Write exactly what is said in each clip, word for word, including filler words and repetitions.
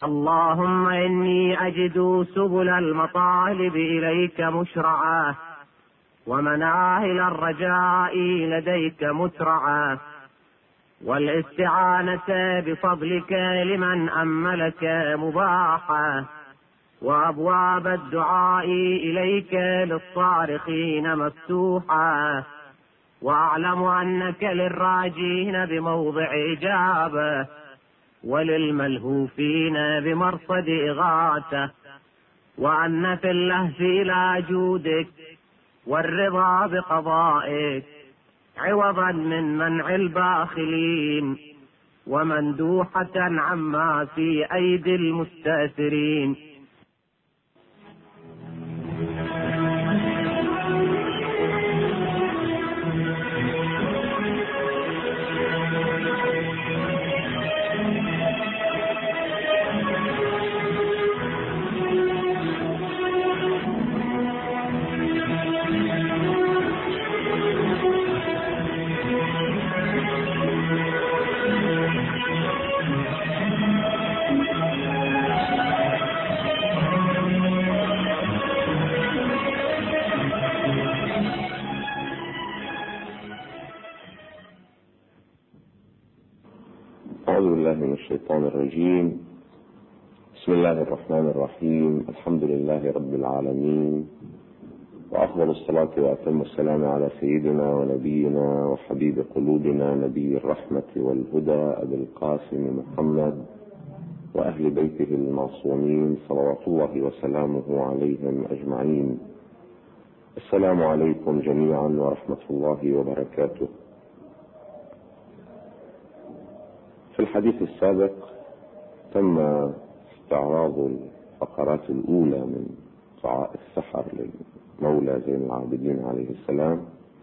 اللهم إني أجد سبل المطالب إليك مشرعة، ومناهل الرجاء لديك مترعة، والاستعانة بفضلك لمن أملك مباحة، وأبواب الدعاء إليك للصارخين مفتوحة، وأعلم أنك للراجين بموضع إجابة، وللملهوفين بمرصد إغاثة، وأن في اللهف إلى جودك والرضا بقضائك عوضا من منع الباخلين، ومندوحة عما في أيدي المستأثرين. أعوذ بالله من الشيطان الرجيم. بسم الله الرحمن الرحيم. الحمد لله رب العالمين، وأفضل الصلاة وأتم السلام على سيدنا ونبينا وحبيب قلوبنا نبي الرحمة والهدى أبي القاسم محمد وأهل بيته المعصومين صلوات الله وسلامه عليهم أجمعين. السلام عليكم جميعا ورحمة الله وبركاته. في الحديث السابق تم استعراض الفقرات الأولى من دعاء السحر للمولى زين العابدين عليه السلام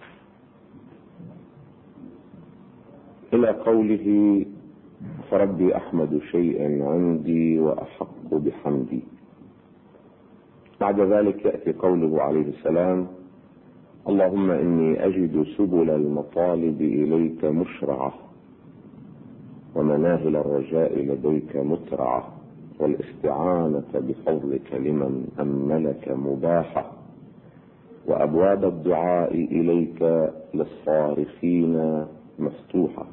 إلى قوله: فربي أحمد شيئا عندي وأحق بحمدي. بعد ذلك يأتي قوله عليه السلام: اللهم إني أجد سبل المطالب إليك مشرعة، ومناهل الرجاء لديك مترعة، والاستعانة بفضلك لمن أملك مباحة، وأبواب الدعاء إليك للصارخين مفتوحة.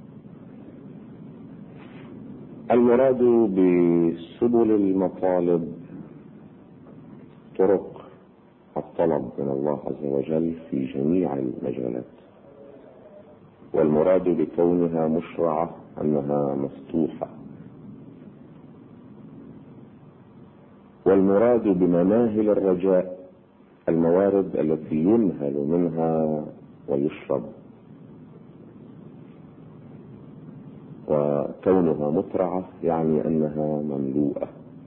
المراد بسبل المطالب طرق الطلب من الله عز وجل في جميع المجالات، والمراد بكونها مشرعة أنها مفتوحة، والمراد بمناهل الرجاء الموارد التي ينهل منها ويشرب، وكونها مترعة يعني أنها مملوءة.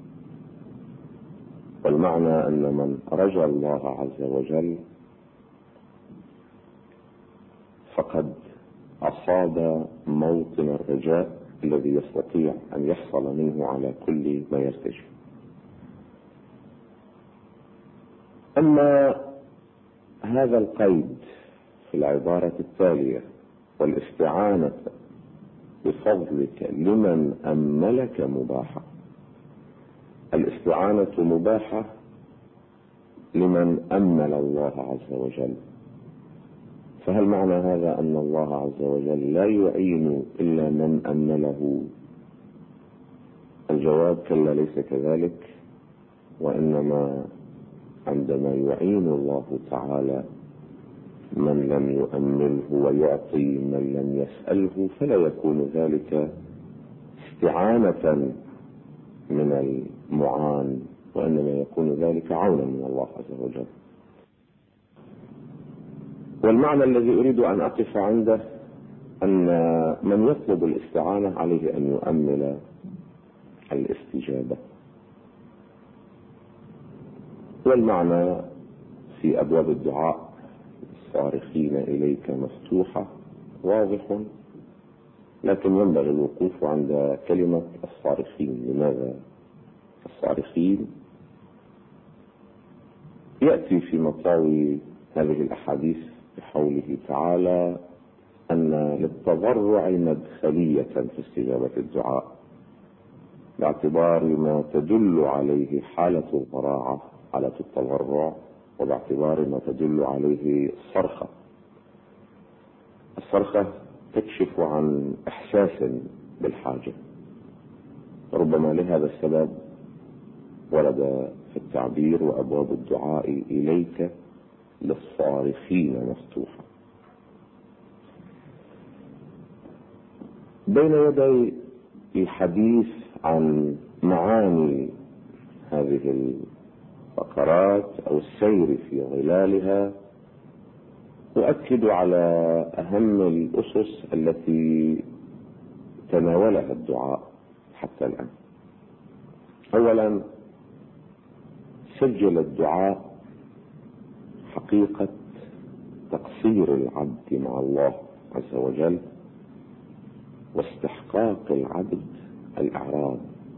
والمعنى أن من رجا الله عز وجل فقد أصاب موطن الرجاء الذي يستطيع أن يحصل منه على كل ما يرتجي. أما هذا القيد في العبارة التالية: والاستعانة بفضلك لمن أملك مباحة، الاستعانة مباحة لمن أمل الله عز وجل. فهل معنى هذا أن الله عز وجل لا يعين إلا من أمله؟ الجواب: كلا ليس كذلك، وإنما عندما يعين الله تعالى من لم يؤمله ويعطي من لم يسأله فلا يكون ذلك استعانة من المعان، وإنما يكون ذلك عونا من الله عز وجل. والمعنى الذي أريد أن أقف عنده أن من يطلب الاستعانة عليه أن يؤمل الاستجابة. والمعنى في أبواب الدعاء: الصارخين إليك مفتوحة واضح، لكن ينبغي الوقوف عند كلمة الصارخين. لماذا الصارخين؟ يأتي في مطاوي هذه الأحاديث بقوله تعالى أن للتضرع مدخلية في استجابة الدعاء، باعتبار ما تدل عليه حالة الضراعة، حالة التضرع، وباعتبار ما تدل عليه الصرخة. الصرخة تكشف عن إحساس بالحاجة، ربما لهذا السبب ورد في التعبير: وأبواب الدعاء إليك للصارخين مفتوحة. بين يدي الحديث عن معاني هذه الفقرات أو السير في ظلالها أؤكد على أهم الأسس التي تناولها الدعاء حتى الآن. أولا، سجل الدعاء حقيقة تقصير العبد مع الله عز وجل واستحقاق العبد الإعراض،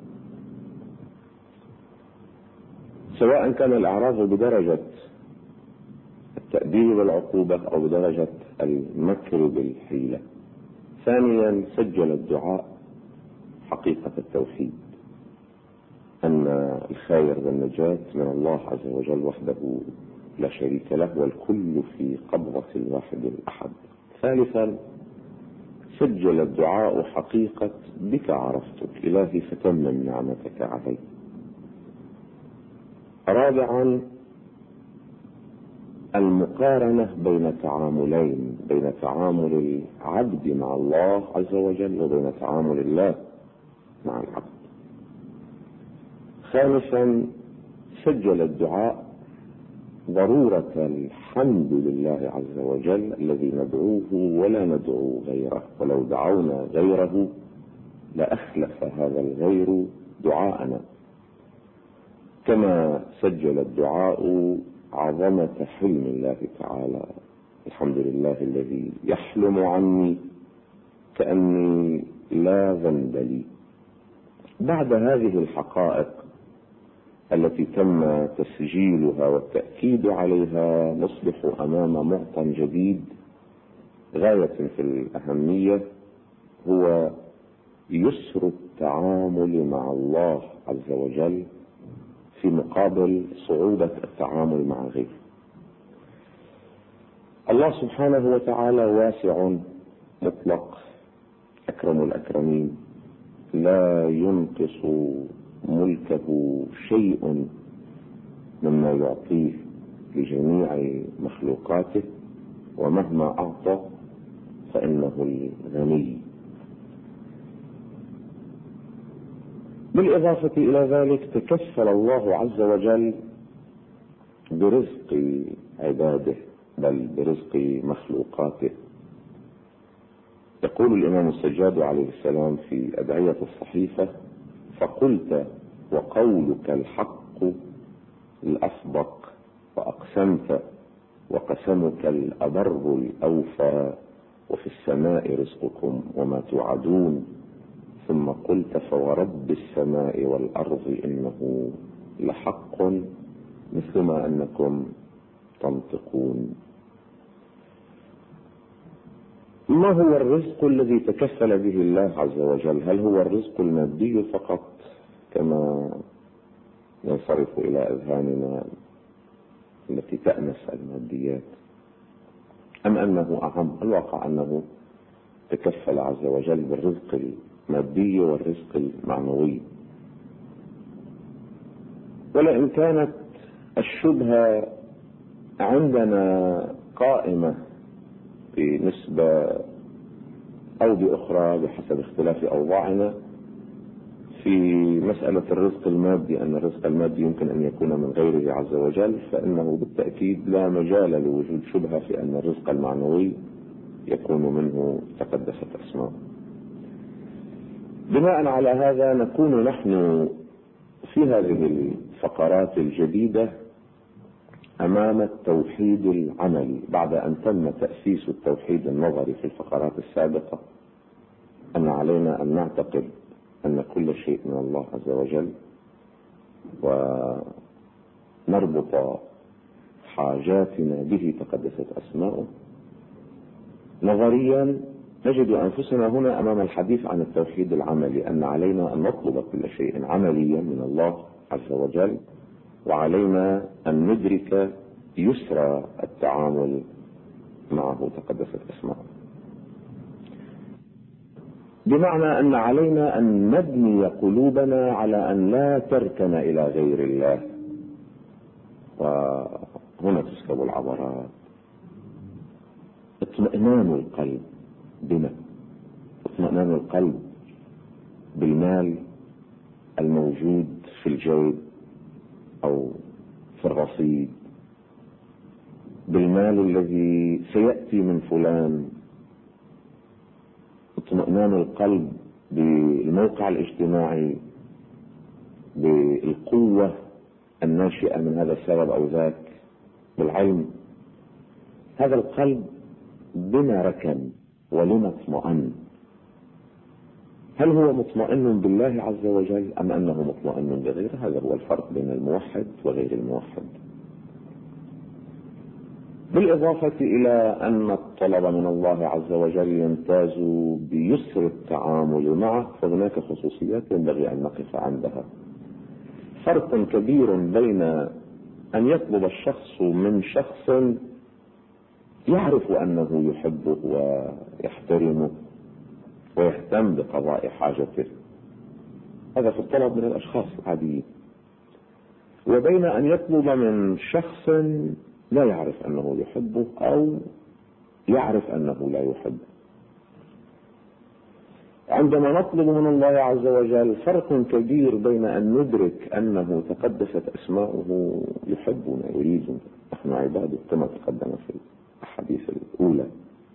سواء كان الإعراض بدرجة التأديب والعقوبة أو بدرجة المكر بالحيلة. ثانيا، سجل الدعاء حقيقة التوحيد، أن الخير والنجاة من الله عز وجل وحده لا شريك له، والكل في قبضة الواحد الأحد. ثالثا، سجل الدعاء حقيقة بك عرفتك إلهي فتمم نعمتك علي. رابعا، المقارنة بين تعاملين، بين تعامل العبد مع الله عز وجل وبين تعامل الله مع العبد. خامسا، سجل الدعاء ضرورة الحمد لله عز وجل الذي ندعوه ولا ندعو غيره، ولو دعونا غيره لأخلف هذا الغير دعاءنا. كما سجل الدعاء عظمة حلم الله تعالى: الحمد لله الذي يحلم عني كأني لا ذنب لي. بعد هذه الحقائق التي تم تسجيلها والتأكيد عليها نصبح أمام معطى جديد غاية في الأهمية، هو يسر التعامل مع الله عز وجل في مقابل صعوبة التعامل مع غيره. الله سبحانه وتعالى واسع مطلق، أكرم الأكرمين، لا ينقص ملكه شيء مما يعطيه لجميع مخلوقاته، ومهما أعطى فإنه الغني. بالإضافة إلى ذلك تكفل الله عز وجل برزق عباده بل برزق مخلوقاته. يقول الإمام السجاد عليه السلام في أدعية الصحيفة: فقلت وقولك الحق الأصدق، وأقسمت وقسمك الأبر الأوفى، وفي السماء رزقكم وما توعدون، ثم قلت فورب السماء والأرض إنه لحق مثل ما أنكم تنطقون. ما هو الرزق الذي تكفل به الله عز وجل؟ هل هو الرزق المادي فقط كما ينصرف إلى أذهاننا التي تأنس الماديات، أم أنه أعم؟ الواقع أنه تكفل عز وجل بالرزق المادي والرزق المعنوي. ولئن كانت الشبهة عندنا قائمة بنسبة أو بأخرى بحسب اختلاف أوضاعنا في مسألة الرزق المادي، أن الرزق المادي يمكن أن يكون من غيره عز وجل، فإنه بالتأكيد لا مجال لوجود شبهة في أن الرزق المعنوي يكون منه تقدست أسماء. بناء على هذا نكون نحن في هذه الفقرات الجديدة أمام التوحيد العملي، بعد أن تم تأسيس التوحيد النظري في الفقرات السابقة، أن علينا أن نعتقد أن كل شيء من الله عز وجل، ونربط حاجاتنا به تقدست أسماؤه. نظريا نجد أنفسنا هنا أمام الحديث عن التوحيد العملي، أن علينا أن نطلب كل شيء عمليا من الله عز وجل، وعلينا أن ندرك يسر التعامل معه تقدست اسماءه، بمعنى أن علينا أن نبني قلوبنا على أن لا تركن إلى غير الله. وهنا تسكب العبرات. اطمئنان القلب بما اطمئنان القلب بالمال الموجود في الجيب أو في الرصيد، بالمال الذي سيأتي من فلان، اطمئنان القلب بالموقع الاجتماعي، بالقوة الناشئة من هذا السبب أو ذاك، بالعلم. هذا القلب بما ركن ولما اطمئن؟ هل هو مطمئن بالله عز وجل أم أنه مطمئن بغيره؟ هذا هو الفرق بين الموحد وغير الموحد. بالإضافة إلى أن الطلب من الله عز وجل يمتاز بيسر التعامل معه، فهناك خصوصيات ينبغي أن نقف عندها. فرق كبير بين أن يطلب الشخص من شخص يعرف أنه يحبه ويحترمه ويهتم بقضاء حاجته، هذا في الطلب من الأشخاص العاديين، وبين أن يطلب من شخص لا يعرف أنه يحبه أو يعرف أنه لا يحبه. عندما نطلب من الله عز وجل فرق كبير بين أن ندرك أنه تقدست أسماؤه يحبنا يريدنا، نحن عباده كما تقدم في الأحاديث الأولى.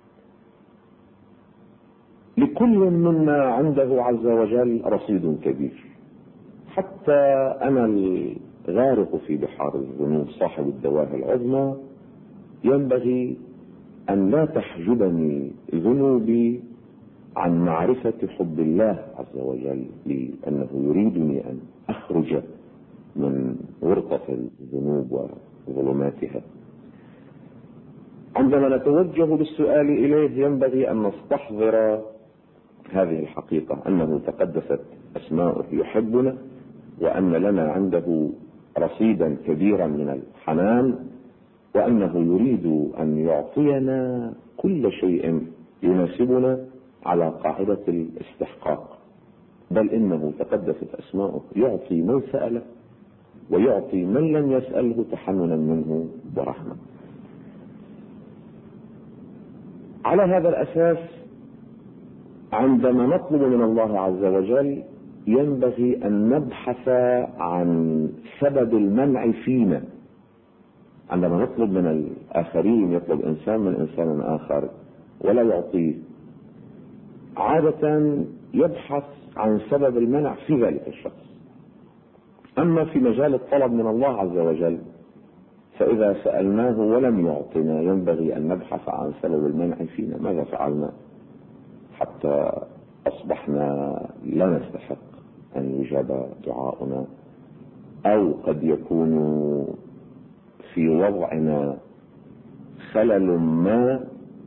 لكل منا عنده عز وجل رصيد كبير، حتى أنا الغارق في بحار الذنوب صاحب الدواهي العظمى ينبغي أن لا تحجبني ذنوبي عن معرفة حب الله عز وجل، لأنه يريدني أن أخرج من ورطة الذنوب وظلماتها. عندما نتوجه بالسؤال إليه ينبغي أن نستحضر هذه الحقيقة، أنه تقدست أسماؤه يحبنا، وأن لنا عنده رصيدا كبيرا من الحنان، وأنه يريد أن يعطينا كل شيء يناسبنا على قاعدة الاستحقاق، بل إنه تقدست أسماؤه يعطي من سأله ويعطي من لم يسأله تحننا منه ورحمة. على هذا الأساس عندما نطلب من الله عز وجل ينبغي أن نبحث عن سبب المنع فينا. عندما نطلب من الآخرين، يطلب إنسان من إنسان آخر ولا يعطيه، عادة يبحث عن سبب المنع في ذلك الشخص. أما في مجال الطلب من الله عز وجل فإذا سألناه ولم يعطنا ينبغي أن نبحث عن سبب المنع فينا. ماذا فعلنا حتى أصبحنا لا نستحق أن يجاب دعاؤنا؟ أو قد يكون في وضعنا خلل ما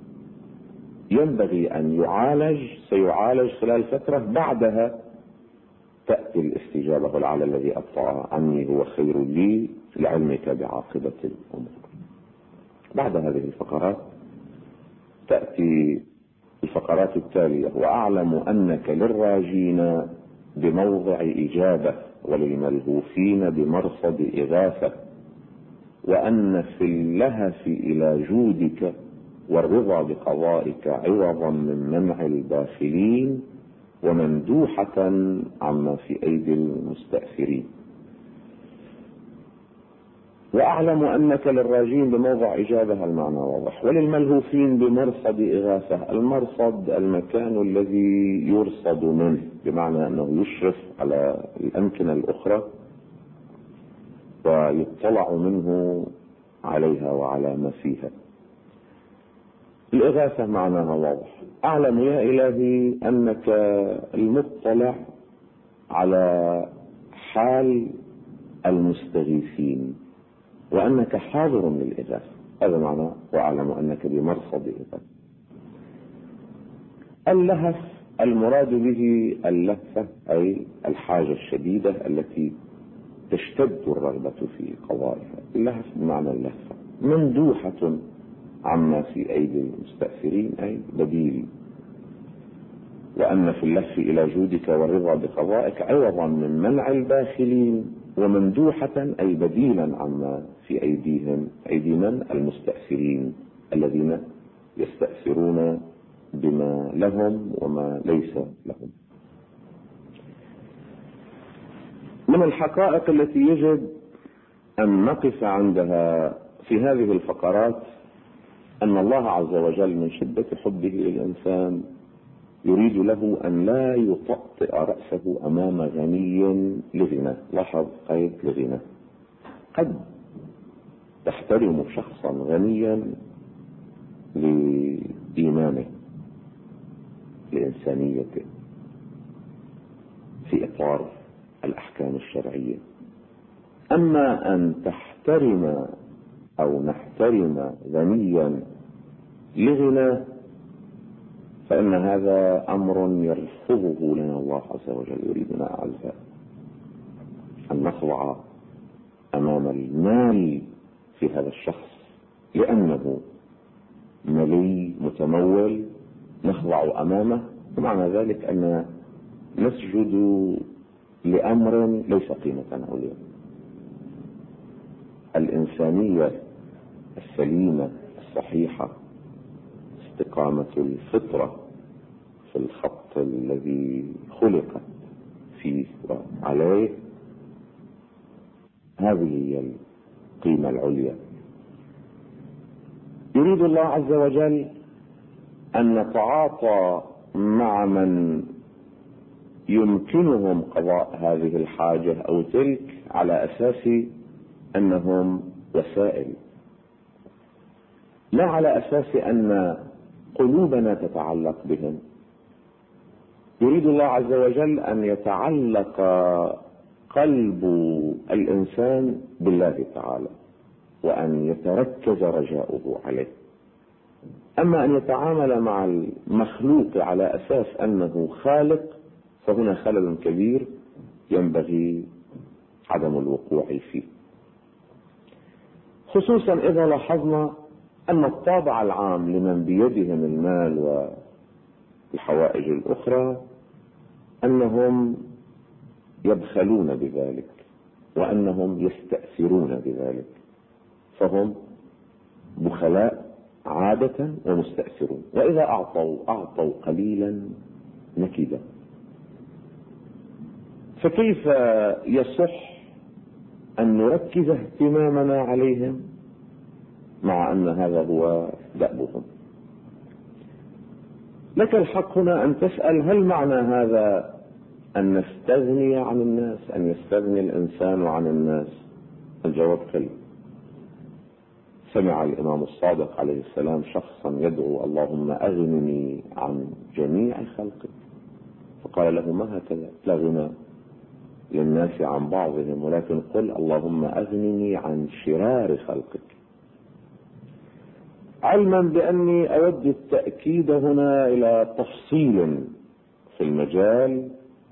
ينبغي أن يعالج، سيعالج خلال فترة، بعدها تأتي الاستجابة. لعل الذي أبطأ عني هو خير لي لعلمك بعاقبة الأمور. بعد هذه الفقرات تأتي الفقرات التالية: وأعلم أنك للراجين بموضع إجابة، وللملهوفين بمرصد إغاثة، وأن في اللهف إلى جودك والرضا بقضائك عوضا من منع الباخلين، ومندوحة عما في أيدي المستأثرين. وأعلم أنك للراجين بموضع إجابة، المعنى واضح. وللملهوفين بمرصد إغاثة، المرصد المكان الذي يرصد منه، بمعنى أنه يشرف على الأمكنة الأخرى ويطلع منه عليها وعلى ما فيها. الإغاثة معناها واضح. أعلم يا إلهي أنك المطلع على حال المستغيثين، وأنك حاضر للإغاثة. هذا معنى وأعلم أنك بمرصد إغاثة. اللهف المراد به اللهفة أي الحاجة الشديدة التي تشتد الرغبة في قضائها. اللهف بمعنى اللهفة، مندوحة عما في أيدي المستأثرين أي بديل. وأن في اللهف إلى جودك والرضا بقضائك عوضا من منع الباخلين، ومندوحة أي بديلا عما في أيديهم، أيدي من؟ المستأثرين الذين يستأثرون بما لهم وما ليس لهم. من الحقائق التي يجب أن نقف عندها في هذه الفقرات أن الله عز وجل من شدة حبه للإنسان يريد له أن لا يطأطئ رأسه أمام غني لغنى. لاحظ قيد لغنى. قد تحترم شخصا غنيا لإيمانه لإنسانيته في إطار الأحكام الشرعية، أما أن تحترم أو نحترم غنيا لغنى فإن هذا أمر يرفضه لنا الله عز وجل. يريدنا أعزاء أن نخضع أمام المال في هذا الشخص لأنه ملي متمول، نخضع أمامه، ومعنى ذلك أن نسجد لأمر ليس قيمة عليا. الإنسانية السليمة الصحيحة، استقامة الفطرة في الخط الذي خلقت فيه وعليه، هذه هي القيمة العليا. يريد الله عز وجل أن نتعاطى مع من يمكنهم قضاء هذه الحاجة أو تلك على أساس أنهم وسائل، لا على أساس أن قلوبنا تتعلق بهم. يريد الله عز وجل أن يتعلق قلب الإنسان بالله تعالى وأن يتركز رجاؤه عليه. أما أن يتعامل مع المخلوق على أساس أنه خالق فهنا خلل كبير ينبغي عدم الوقوع فيه، خصوصا إذا لاحظنا أن الطابع العام لمن بيدهم المال والحوائج الأخرى أنهم يبخلون بذلك وأنهم يستأثرون بذلك، فهم بخلاء عادة ومستأثرون، وإذا أعطوا أعطوا قليلا نكدا. فكيف يصح أن نركز اهتمامنا عليهم مع أن هذا هو دأبهم؟ لك الحق هنا أن تسأل هل معنى هذا أن نستغني عن الناس، أن يستغني الإنسان عن الناس؟ الجواب كلا. سمع الإمام الصادق عليه السلام شخصا يدعو اللهم أغنني عن جميع خلقك، فقال له ما هكذا، لا غنى للناس عن بعضهم، ولكن قل اللهم أغنني عن شرار خلقك. علما بأني أود التأكيد هنا إلى تفصيل في المجال،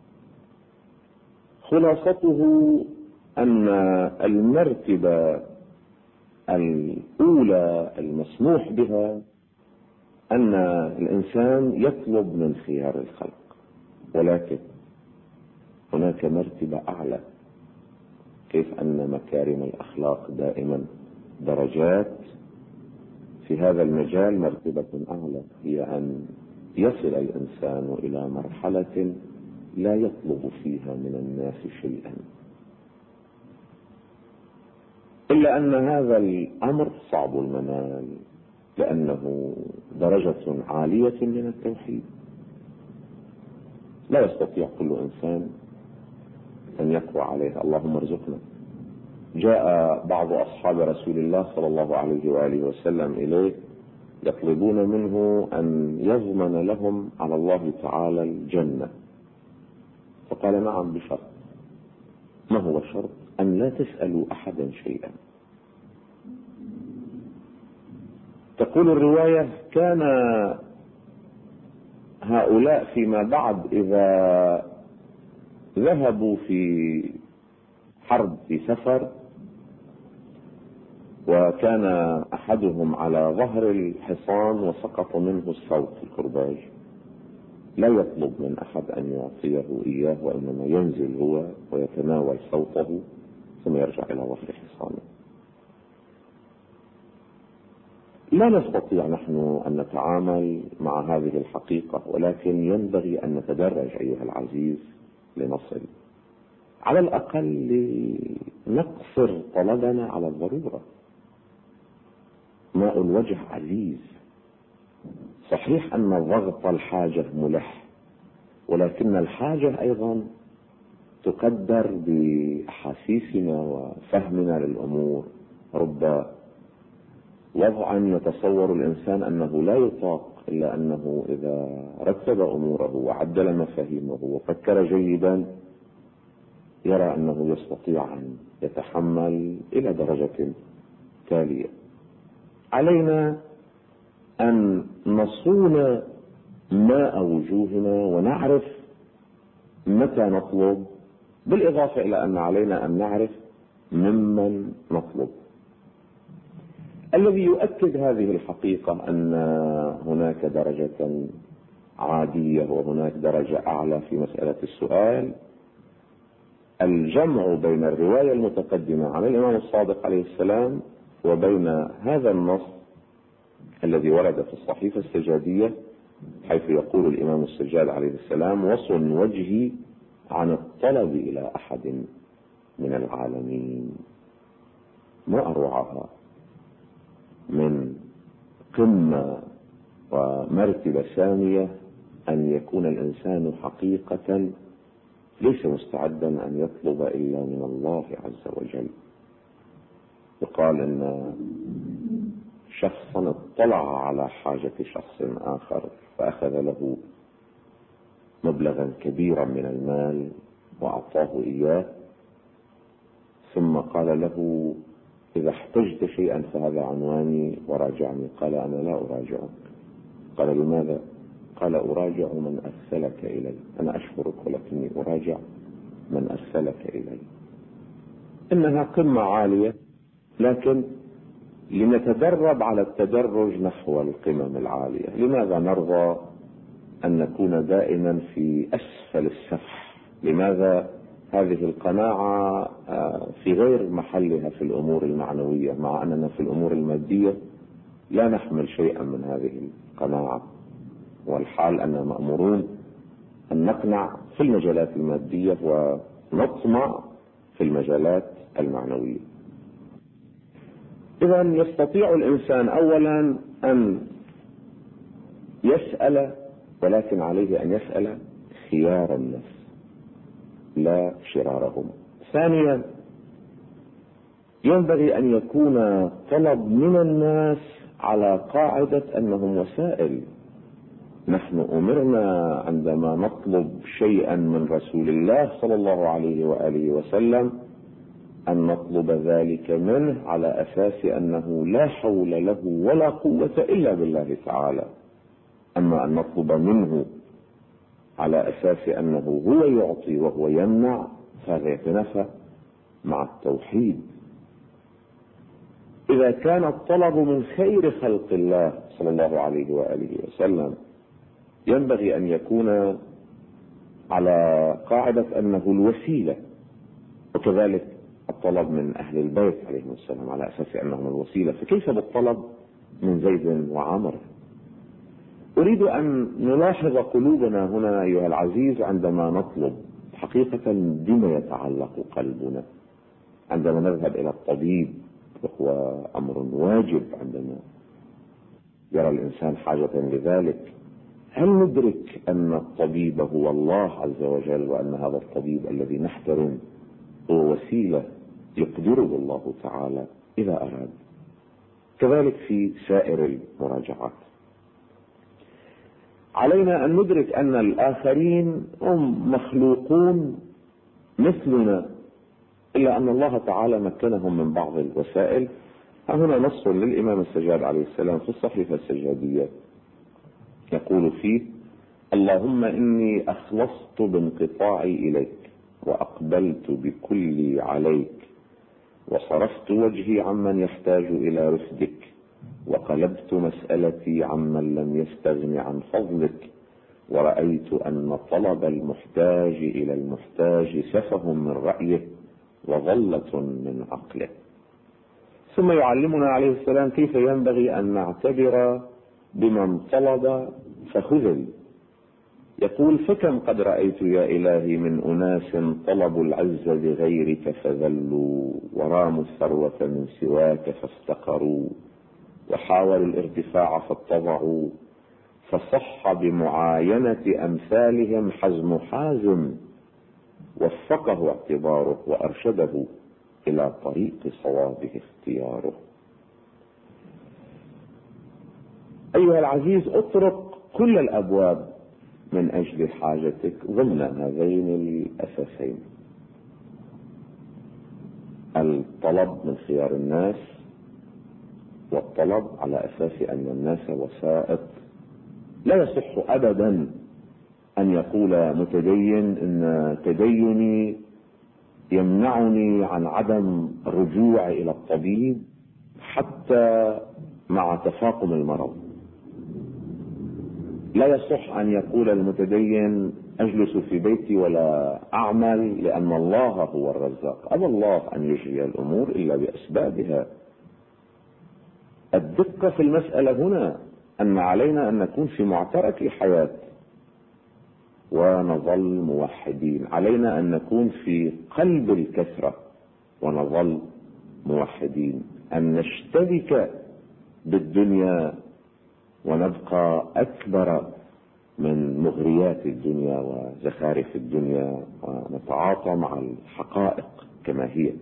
خلاصته أن المرتبة الأولى المسموح بها أن الإنسان يطلب من خيار الخلق، ولكن هناك مرتبة أعلى. كيف أن مكارم الأخلاق دائما درجات، في هذا المجال مرتبة أعلى هي أن يصل الإنسان إلى مرحلة لا يطلب فيها من الناس شيئا، إلا أن هذا الأمر صعب المنال لأنه درجة عالية من التوحيد، لا يستطيع كل إنسان أن يقوى عليها. اللهم ارزقنا. جاء بعض أصحاب رسول الله صلى الله عليه وآله وسلم إليه يطلبون منه أن يضمن لهم على الله تعالى الجنة، فقال نعم بشرط. ما هو الشرط؟ أن لا تسألوا أحدا شيئا. تقول الرواية كان هؤلاء فيما بعد إذا ذهبوا في حرب في سفر وكان أحدهم على ظهر الحصان وسقط منه الصوت الكرباج، لا يطلب من أحد أن يعطيه إياه، وإنما ينزل هو ويتناول صوته ثم يرجع إلى ظهر حصانه. لا نستطيع نحن أن نتعامل مع هذه الحقيقة، ولكن ينبغي أن نتدرج أيها العزيز لنصل على الأقل نقصر طلبنا على الضرورة. ماء الوجه عزيز، صحيح أن ضغط الحاجة ملح، ولكن الحاجة أيضا تقدر بأحاسيسنا وفهمنا للأمور. رب وضعا يتصور الإنسان أنه لا يطاق إلا أنه إذا رتب أموره وعدل مفاهيمه وفكر جيدا يرى أنه يستطيع أن يتحمل إلى درجة تالية. علينا أن نصون ماء وجوهنا ونعرف متى نطلب، بالإضافة إلى أن علينا أن نعرف ممن نطلب. الذي يؤكد هذه الحقيقة أن هناك درجة عادية وهناك درجة أعلى في مسألة السؤال الجمع بين الرواية المتقدمة عن الإمام الصادق عليه السلام وبين هذا النص الذي ورد في الصحيفة السجادية، حيث يقول الإمام السجاد عليه السلام: وصن وجهي عن الطلب إلى أحد من العالمين. ما أروعها من قمة ومرتبة سامية أن يكون الإنسان حقيقة ليس مستعدا أن يطلب إلا من الله عز وجل. يقال إن شخصا اطلع على حاجة شخص آخر فأخذ له مبلغا كبيرا من المال وأعطاه إياه، ثم قال له: إذا احتجت شيئا فهذا عنواني وراجعني. قال: أنا لا أراجعك. قال: لماذا؟ قال: أراجع من أرسلك إلي. أنا أشكرك ولكني أراجع من أرسلك إلي. إنها قمة عالية، لكن لنتدرب على التدرج نحو القمم العالية. لماذا نرضى أن نكون دائما في أسفل السفح؟ لماذا هذه القناعة في غير محلها في الأمور المعنوية، مع أننا في الأمور المادية لا نحمل شيئا من هذه القناعة، والحال أننا مأمورون أن نقنع في المجالات المادية ونطمع في المجالات المعنوية. إذا يستطيع الإنسان أولا أن يسأل، ولكن عليه أن يسأل خيار الناس لا شرارهم. ثانيا ينبغي أن يكون طلب من الناس على قاعدة أنهم وسائل. نحن أمرنا عندما نطلب شيئا من رسول الله صلى الله عليه وآله وسلم أن نطلب ذلك منه على أساس أنه لا حول له ولا قوة إلا بالله تعالى. أما أن نطلب منه على أساس أنه هو يعطي وهو يمنع فهذا يتنافى مع التوحيد. إذا كان الطلب من خير خلق الله صلى الله عليه وآله وسلم ينبغي أن يكون على قاعدة أنه الوسيلة، وكذلك الطلب من أهل البيت عليهم السلام على أساس أنهم الوسيلة، فكيف بالطلب من زيد وعمر؟ أريد أن نلاحظ قلوبنا هنا أيها العزيز عندما نطلب حقيقة بما يتعلق قلبنا. عندما نذهب إلى الطبيب وهو أمر واجب عندما يرى الإنسان حاجة لذلك، هل ندرك أن الطبيب هو الله عز وجل، وأن هذا الطبيب الذي نحترم هو وسيلة يقدره الله تعالى إذا أراد؟ كذلك في سائر المراجعات علينا أن ندرك أن الآخرين هم مخلوقون مثلنا، إلا أن الله تعالى مكنهم من بعض الوسائل. هنا نص للإمام السجاد عليه السلام في الصحيفة السجادية يقول فيه: اللهم إني أخلصت بانقطاعي إليك، وأقبلت بكلي عليك، وصرفت وجهي عمن يحتاج إلى رفدك، وقلبت مسألتي عمن لم يستغن عن فضلك، ورأيت أن طلب المحتاج إلى المحتاج سفه من رأيه وظلة من عقله. ثم يعلمنا عليه السلام كيف ينبغي أن نعتبر بمن طلب فخذل. يقول: فكم قد رأيت يا إلهي من أناس طلبوا العز بغيرك فذلوا، وراموا الثروة من سواك فافتقروا، وحاولوا الارتفاع فاتضعوا، فصح بمعاينة أمثالهم حزم حازم، وفقه اعتباره وأرشده إلى طريق صوابه اختياره. أيها العزيز، اطرق كل الأبواب من أجل حاجتك ضمن هذين الأساسين: الطلب من خيار الناس، والطلب على أساس أن الناس وسائط. لا يصح أبدا أن يقول متدين إن تديني يمنعني عن عدم الرجوع إلى الطبيب حتى مع تفاقم المرض. لا يصح أن يقول المتدين أجلس في بيتي ولا أعمل لأن الله هو الرزاق. أبى الله أن يجري الأمور إلا بأسبابها. الدقة في المسألة هنا أن علينا أن نكون في معترك الحياة ونظل موحدين، علينا أن نكون في قلب الكثرة ونظل موحدين، أن نشتبك بالدنيا ونبقى أكبر من مغريات الدنيا وزخارف الدنيا، ونتعاطى مع الحقائق كما هي.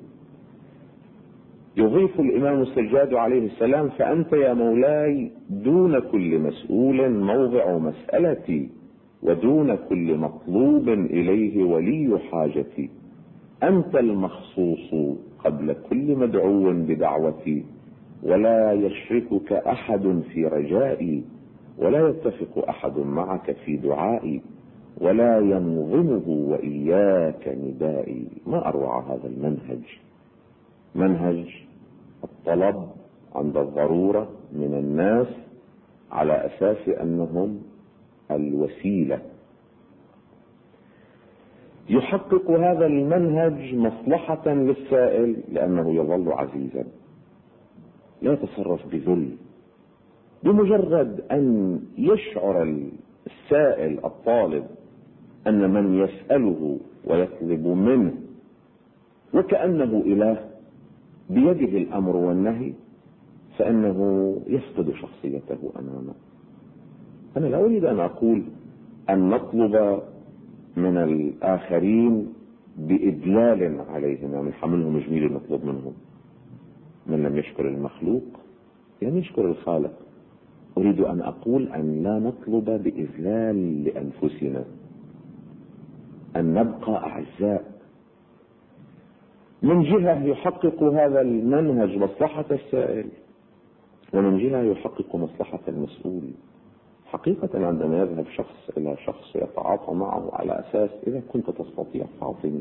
يضيف الإمام السجاد عليه السلام: فأنت يا مولاي دون كل مسؤول موضع مسألتي، ودون كل مطلوب إليه ولي حاجتي. أنت المخصوص قبل كل مدعو بدعوتي، ولا يشركك أحد في رجائي، ولا يتفق أحد معك في دعائي، ولا ينظمه وإياك ندائي. ما أروع هذا المنهج، منهج الطلب عند الضرورة من الناس على أساس أنهم الوسيلة. يحقق هذا المنهج مصلحة للسائل لأنه يظل عزيزا، لا يتصرف بذل. بمجرد أن يشعر السائل الطالب أن من يسأله ويطلب منه وكأنه إله بيده الأمر والنهي، فإنه يفقد شخصيته أمامه. أنا لا أريد أن أقول أن نطلب من الآخرين بإدلال عليهم، يعني حملهم جميل نطلب منهم. من لم يشكر المخلوق لم يشكر الخالق. أريد أن أقول أن لا نطلب بإذلال لأنفسنا، أن نبقى أعزاء. من جهة يحقق هذا المنهج مصلحة السائل، ومن جهة يحقق مصلحة المسؤول. حقيقة عندما يذهب شخص إلى شخص يتعاطى معه على أساس إذا كنت تستطيع فاعطني،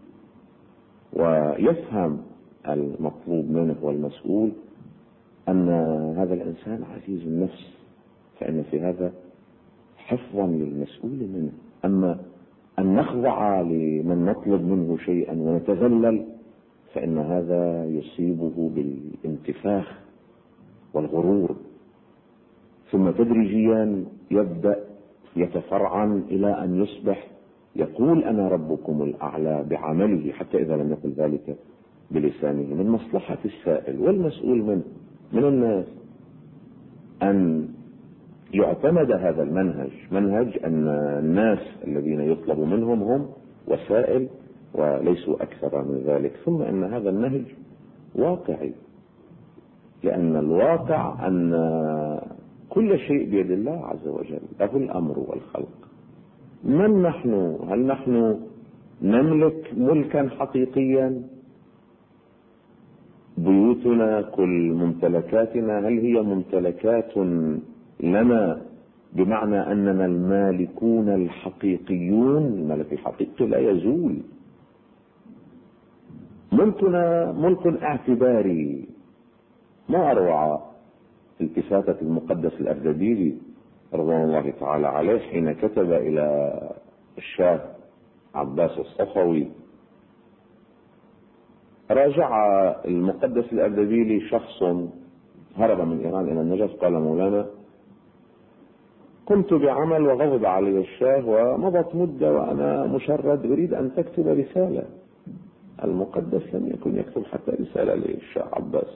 ويفهم المطلوب منه والمسؤول أن هذا الإنسان عزيز النفس، فإن في هذا حفظا للمسؤول منه. أما أن نخضع لمن نطلب منه شيئا ونتذلل، فإن هذا يصيبه بالانتفاخ والغرور، ثم تدريجيا يبدأ يتفرعن إلى أن يصبح يقول أنا ربكم الأعلى بعمله، حتى إذا لم يقل ذلك بلسانه. من مصلحة السائل والمسؤول منه من الناس أن يعتمد هذا المنهج، منهج أن الناس الذين يطلب منهم هم وسائل وليسوا أكثر من ذلك، ثم أن هذا النهج واقعي، لأن الواقع أن كل شيء بيد الله عز وجل، له الأمر والخلق. من نحن؟ هل نحن نملك ملكا حقيقيا؟ بيوتنا كل ممتلكاتنا هل هي ممتلكات لنا بمعنى أننا المالكون الحقيقيون. الملك الحقيقي لا يزول. ملكنا ملك اعتباري. ما أروع التفاتة المقدس الأردبيلي رضوان الله تعالى عليه حين كتب إلى الشاه عباس الصفوي. راجع المقدس الأردبيلي شخص هرب من إيران إلى النجف، قال: مولانا، قمت بعمل وغضب علي الشاه ومضت مدة وأنا مشرد أريد أن تكتب رسالة. المقدس لم يكن يكتب حتى رسالة للشاه عباس،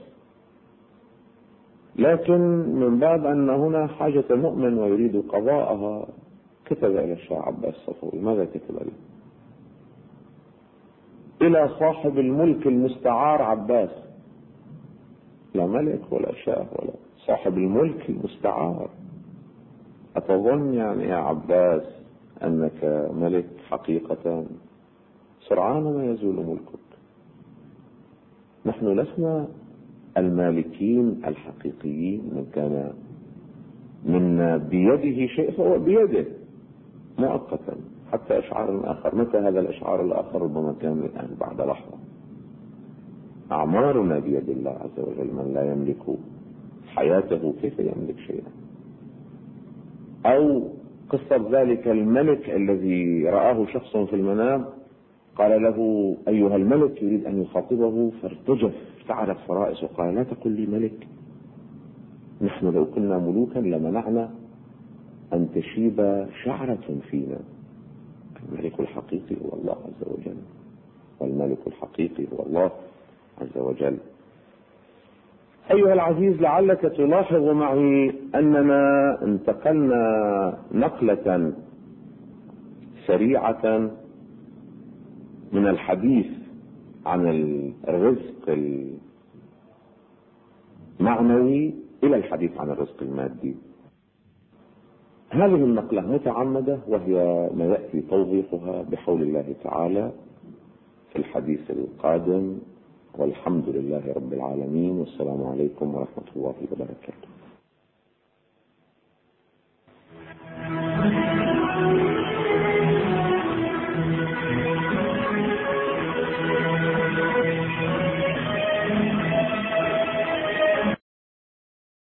لكن من باب أن هنا حاجة مؤمن ويريد قضاءها كتب إلى الشاه عباس الصفوي. ماذا كتب له؟ إلى صاحب الملك المستعار عباس، لا ملك ولا شاه ولا صاحب الملك المستعار. أتظن يعني يا عباس أنك ملك حقيقة؟ سرعان ما يزول ملكك. نحن لسنا المالكين الحقيقيين. من كان منا بيده شيء فهو بيده مؤقتا حتى إشعار آخر. متى هذا الإشعار الآخر؟ ربما كان الآن بعد لحظة. أعمارنا بيد الله عز وجل. من لا يملك حياته كيف يملك شيئا؟ أو قصة ذلك الملك الذي رآه شخص في المنام قال له: أيها الملك، يريد أن يخاطبه فارتجف ارتعدت فرائسه وقال: لا تقل لي ملك، نحن لو كنا ملوكا لمنعنا أن تشيب شعرة فينا. الملك الحقيقي هو الله عز وجل، والملك الحقيقي هو الله عز وجل. أيها العزيز، لعلك تلاحظ معي أننا انتقلنا نقلة سريعة من الحديث عن الرزق المعنوي إلى الحديث عن الرزق المادي. هذه النقلة متعمدة، وهي ما يأتي توضيحها بحول الله تعالى في الحديث القادم. والحمد لله رب العالمين، والسلام عليكم ورحمة الله وبركاته.